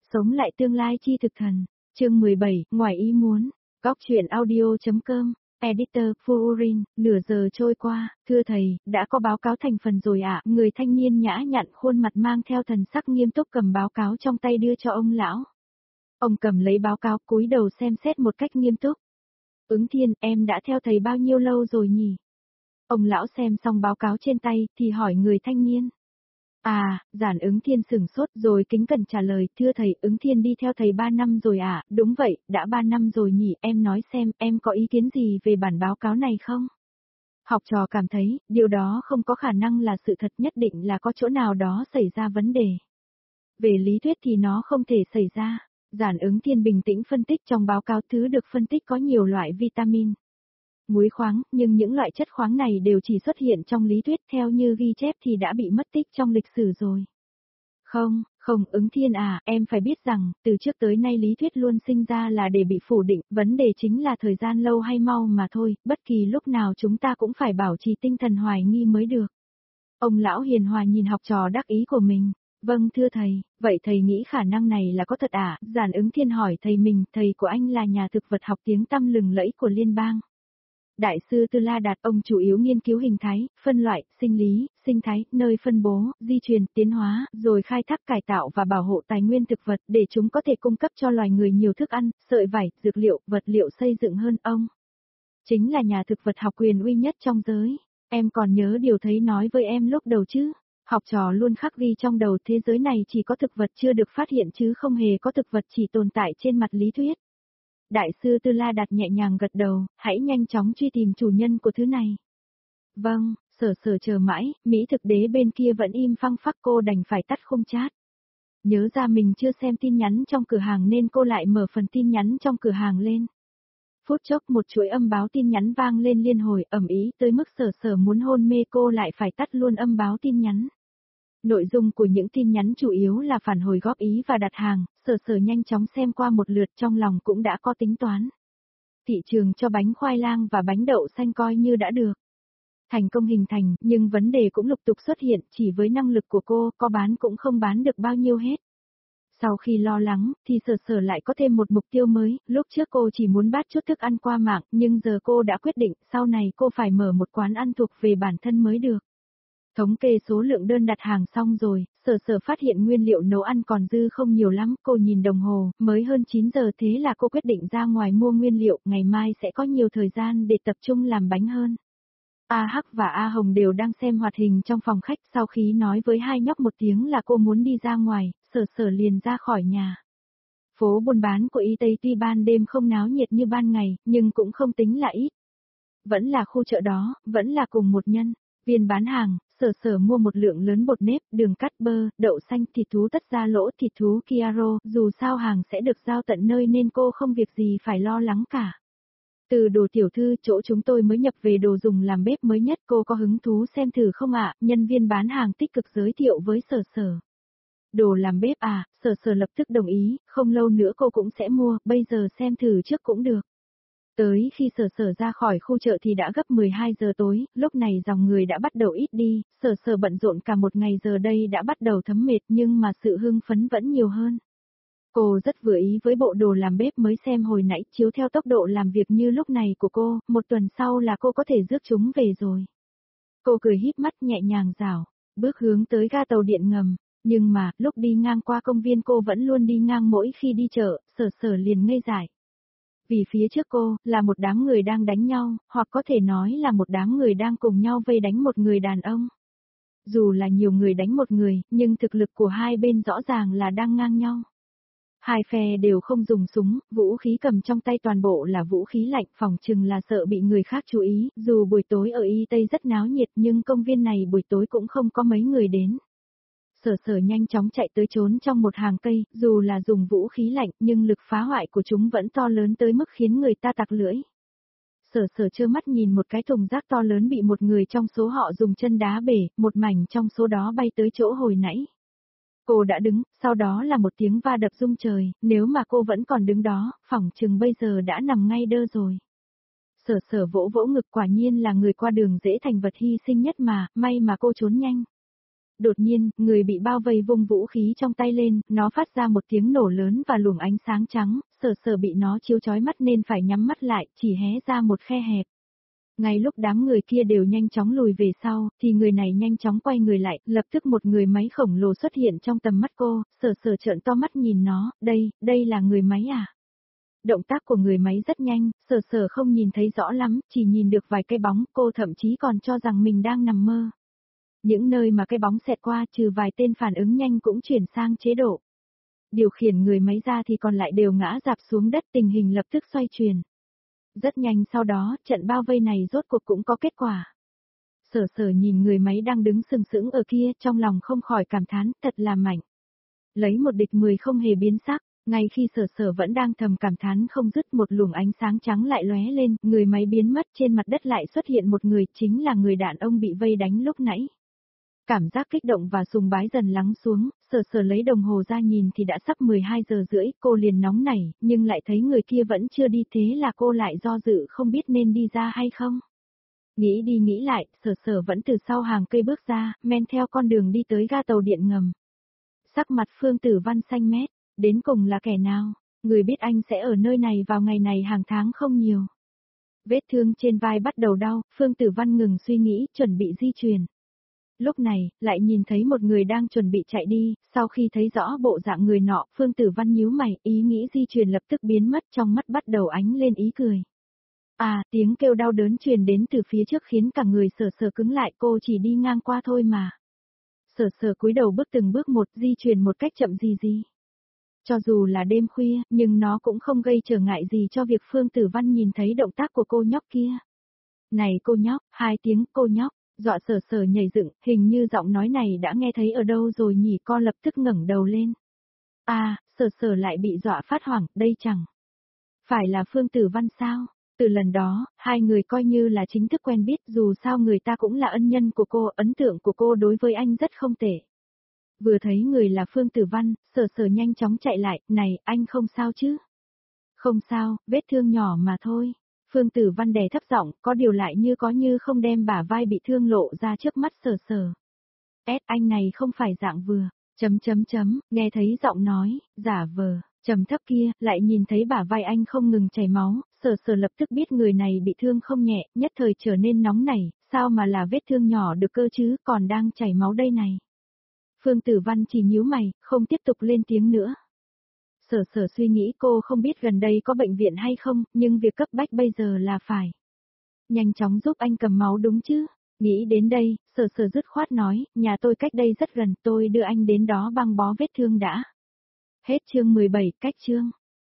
Sống lại tương lai chi thực thần. Chương 17, ngoài ý muốn. Góc truyện audio.com. Editor, Furin, nửa giờ trôi qua, thưa thầy, đã có báo cáo thành phần rồi ạ. Người thanh niên nhã nhặn khuôn mặt mang theo thần sắc nghiêm túc cầm báo cáo trong tay đưa cho ông lão. Ông cầm lấy báo cáo cúi đầu xem xét một cách nghiêm túc. Ứng Thiên, em đã theo thầy bao nhiêu lâu rồi nhỉ? Ông lão xem xong báo cáo trên tay, thì hỏi người thanh niên. À, Giản Ứng Thiên sửng sốt rồi kính cẩn trả lời, thưa thầy, Ứng Thiên đi theo thầy 3 năm rồi ạ. Đúng vậy, đã 3 năm rồi nhỉ, em nói xem, em có ý kiến gì về bản báo cáo này không? Học trò cảm thấy, điều đó không có khả năng là sự thật, nhất định là có chỗ nào đó xảy ra vấn đề. Về lý thuyết thì nó không thể xảy ra. Giản Ứng Thiên bình tĩnh phân tích trong báo cáo thứ được phân tích có nhiều loại vitamin, muối khoáng, nhưng những loại chất khoáng này đều chỉ xuất hiện trong lý thuyết theo như ghi chép thì đã bị mất tích trong lịch sử rồi. Không, Ứng Thiên à, em phải biết rằng, từ trước tới nay lý thuyết luôn sinh ra là để bị phủ định, vấn đề chính là thời gian lâu hay mau mà thôi, bất kỳ lúc nào chúng ta cũng phải bảo trì tinh thần hoài nghi mới được. Ông lão hiền hòa nhìn học trò đắc ý của mình. Vâng thưa thầy, vậy thầy nghĩ khả năng này là có thật à? Giản Ứng Thiên hỏi thầy mình, thầy của anh là nhà thực vật học tiếng tăm lừng lẫy của liên bang. Đại sư Tư La Đạt, ông chủ yếu nghiên cứu hình thái, phân loại, sinh lý, sinh thái, nơi phân bố, di truyền, tiến hóa, rồi khai thác cải tạo và bảo hộ tài nguyên thực vật để chúng có thể cung cấp cho loài người nhiều thức ăn, sợi vải, dược liệu, vật liệu xây dựng hơn ông. Chính là nhà thực vật học quyền uy nhất trong giới. Em còn nhớ điều thấy nói với em lúc đầu chứ? Học trò luôn khắc ghi trong đầu thế giới này chỉ có thực vật chưa được phát hiện chứ không hề có thực vật chỉ tồn tại trên mặt lý thuyết. Đại sư Tư La Đạt nhẹ nhàng gật đầu, hãy nhanh chóng truy tìm chủ nhân của thứ này. Vâng, Sở chờ mãi, Mỹ thực đế bên kia vẫn im phăng phắc, cô đành phải tắt khung chat. Nhớ ra mình chưa xem tin nhắn trong cửa hàng nên cô lại mở phần tin nhắn trong cửa hàng lên. Phút chốc một chuỗi âm báo tin nhắn vang lên liên hồi, ầm ĩ tới mức Sở muốn hôn mê, cô lại phải tắt luôn âm báo tin nhắn. Nội dung của những tin nhắn chủ yếu là phản hồi góp ý và đặt hàng, Sở nhanh chóng xem qua một lượt, trong lòng cũng đã có tính toán. Thị trường cho bánh khoai lang và bánh đậu xanh coi như đã được. Thành công hình thành, nhưng vấn đề cũng lục tục xuất hiện, chỉ với năng lực của cô, có bán cũng không bán được bao nhiêu hết. Sau khi lo lắng, thì Sở lại có thêm một mục tiêu mới, lúc trước cô chỉ muốn bắt chút thức ăn qua mạng, nhưng giờ cô đã quyết định, sau này cô phải mở một quán ăn thuộc về bản thân mới được. Thống kê số lượng đơn đặt hàng xong rồi, Sở phát hiện nguyên liệu nấu ăn còn dư không nhiều lắm, cô nhìn đồng hồ, mới hơn 9 giờ, thế là cô quyết định ra ngoài mua nguyên liệu, ngày mai sẽ có nhiều thời gian để tập trung làm bánh hơn. A Hắc và A Hồng đều đang xem hoạt hình trong phòng khách, sau khi nói với hai nhóc một tiếng là cô muốn đi ra ngoài, Sở liền ra khỏi nhà. Phố buôn bán của Y Tây tuy ban đêm không náo nhiệt như ban ngày, nhưng cũng không tính là ít. Vẫn là khu chợ đó, vẫn là cùng một nhân viên bán hàng. Sở mua một lượng lớn bột nếp, đường cắt, bơ, đậu xanh, thịt thú tất da lỗ, thịt thú Kiaro, dù sao hàng sẽ được giao tận nơi nên cô không việc gì phải lo lắng cả. Từ đồ tiểu thư, chỗ chúng tôi mới nhập về đồ dùng làm bếp mới nhất, cô có hứng thú xem thử không ạ? Nhân viên bán hàng tích cực giới thiệu với Sở. Đồ làm bếp à? Sở lập tức đồng ý, không lâu nữa cô cũng sẽ mua, bây giờ xem thử trước cũng được. Tới khi Sở ra khỏi khu chợ thì đã gấp 12 giờ tối, lúc này dòng người đã bắt đầu ít đi, Sở bận rộn cả một ngày, giờ đây đã bắt đầu thấm mệt nhưng mà sự hưng phấn vẫn nhiều hơn. Cô rất vừa ý với bộ đồ làm bếp mới xem hồi nãy, chiếu theo tốc độ làm việc như lúc này của cô, một tuần sau là cô có thể rước chúng về rồi. Cô cười híp mắt nhẹ nhàng rảo, bước hướng tới ga tàu điện ngầm, nhưng mà, lúc đi ngang qua công viên cô vẫn luôn đi ngang mỗi khi đi chợ, Sở liền ngây dại. Vì phía trước cô, là một đám người đang đánh nhau, hoặc có thể nói là một đám người đang cùng nhau vây đánh một người đàn ông. Dù là nhiều người đánh một người, nhưng thực lực của hai bên rõ ràng là đang ngang nhau. Hai phe đều không dùng súng, vũ khí cầm trong tay toàn bộ là vũ khí lạnh, phòng chừng là sợ bị người khác chú ý, dù buổi tối ở Y Tây rất náo nhiệt nhưng công viên này buổi tối cũng không có mấy người đến. Sở nhanh chóng chạy tới trốn trong một hàng cây, dù là dùng vũ khí lạnh nhưng lực phá hoại của chúng vẫn to lớn tới mức khiến người ta tặc lưỡi. Sở trơ mắt nhìn một cái thùng rác to lớn bị một người trong số họ dùng chân đá bể, một mảnh trong số đó bay tới chỗ hồi nãy. Cô đã đứng, sau đó là một tiếng va đập rung trời, nếu mà cô vẫn còn đứng đó, phỏng chừng bây giờ đã nằm ngay đơ rồi. Sở vỗ vỗ ngực, quả nhiên là người qua đường dễ thành vật hy sinh nhất mà, may mà cô trốn nhanh. Đột nhiên, người bị bao vây vung vũ khí trong tay lên, nó phát ra một tiếng nổ lớn và luồng ánh sáng trắng, Sở Sở bị nó chiếu chói mắt nên phải nhắm mắt lại, chỉ hé ra một khe hẹp. Ngay lúc đám người kia đều nhanh chóng lùi về sau, thì người này nhanh chóng quay người lại, lập tức một người máy khổng lồ xuất hiện trong tầm mắt cô, Sở Sở trợn to mắt nhìn nó, đây là người máy à? Động tác của người máy rất nhanh, Sở Sở không nhìn thấy rõ lắm, chỉ nhìn được vài cái bóng, cô thậm chí còn cho rằng mình đang nằm mơ. Những nơi mà cái bóng xẹt qua trừ vài tên phản ứng nhanh cũng chuyển sang chế độ điều khiển người máy ra thì còn lại đều ngã rạp xuống đất, tình hình lập tức xoay chuyển. Rất nhanh sau đó, trận bao vây này rốt cuộc cũng có kết quả. Sở Sở nhìn người máy đang đứng sừng sững ở kia, trong lòng không khỏi cảm thán, thật là mạnh. Lấy một địch 10 không hề biến sắc, ngay khi Sở Sở vẫn đang thầm cảm thán không dứt, một luồng ánh sáng trắng lại lóe lên, người máy biến mất, trên mặt đất lại xuất hiện một người, chính là người đàn ông bị vây đánh lúc nãy. Cảm giác kích động và sùng bái dần lắng xuống, Sở Sở lấy đồng hồ ra nhìn thì đã sắp 12 giờ rưỡi, cô liền nóng nảy, nhưng lại thấy người kia vẫn chưa đi, thế là cô lại do dự không biết nên đi ra hay không. Nghĩ đi nghĩ lại, Sở Sở vẫn từ sau hàng cây bước ra, men theo con đường đi tới ga tàu điện ngầm. Sắc mặt Phương Tử Văn xanh mét, đến cùng là kẻ nào, người biết anh sẽ ở nơi này vào ngày này hàng tháng không nhiều. Vết thương trên vai bắt đầu đau, Phương Tử Văn ngừng suy nghĩ, chuẩn bị di chuyển. Lúc này, lại nhìn thấy một người đang chuẩn bị chạy đi, sau khi thấy rõ bộ dạng người nọ, Phương Tử Văn nhíu mày, ý nghĩ di chuyển lập tức biến mất, trong mắt bắt đầu ánh lên ý cười. À, tiếng kêu đau đớn truyền đến từ phía trước khiến cả người Sở Sở cứng lại, cô chỉ đi ngang qua thôi mà. Sở Sở cúi đầu bước từng bước một, di chuyển một cách chậm gì. Cho dù là đêm khuya, nhưng nó cũng không gây trở ngại gì cho việc Phương Tử Văn nhìn thấy động tác của cô nhóc kia. Này cô nhóc, 2 tiếng cô nhóc. Dọa Sở Sở nhảy dựng, hình như giọng nói này đã nghe thấy ở đâu rồi nhỉ, con lập tức ngẩng đầu lên. À, Sở Sở lại bị dọa phát hoảng, đây chẳng phải là Phương Tử Văn sao? Từ lần đó, hai người coi như là chính thức quen biết, dù sao người ta cũng là ân nhân của cô, ấn tượng của cô đối với anh rất không tệ. Vừa thấy người là Phương Tử Văn, Sở Sở nhanh chóng chạy lại, này, anh không sao chứ? Không sao, vết thương nhỏ mà thôi. Phương Tử Văn đè thấp giọng, có điều lại như có như không đem bả vai bị thương lộ ra trước mắt Sở Sở. Anh này không phải dạng vừa, nghe thấy giọng nói, giả vờ, trầm thấp kia, lại nhìn thấy bả vai anh không ngừng chảy máu, Sở Sở lập tức biết người này bị thương không nhẹ, nhất thời trở nên nóng nảy, sao mà là vết thương nhỏ được cơ chứ, còn đang chảy máu đây này. Phương Tử Văn chỉ nhíu mày, không tiếp tục lên tiếng nữa. Sở Sở suy nghĩ cô không biết gần đây có bệnh viện hay không, nhưng việc cấp bách bây giờ là phải nhanh chóng giúp anh cầm máu đúng chứ. Nghĩ đến đây, Sở Sở dứt khoát nói, nhà tôi cách đây rất gần, tôi đưa anh đến đó băng bó vết thương đã. Hết chương 17, cách chương.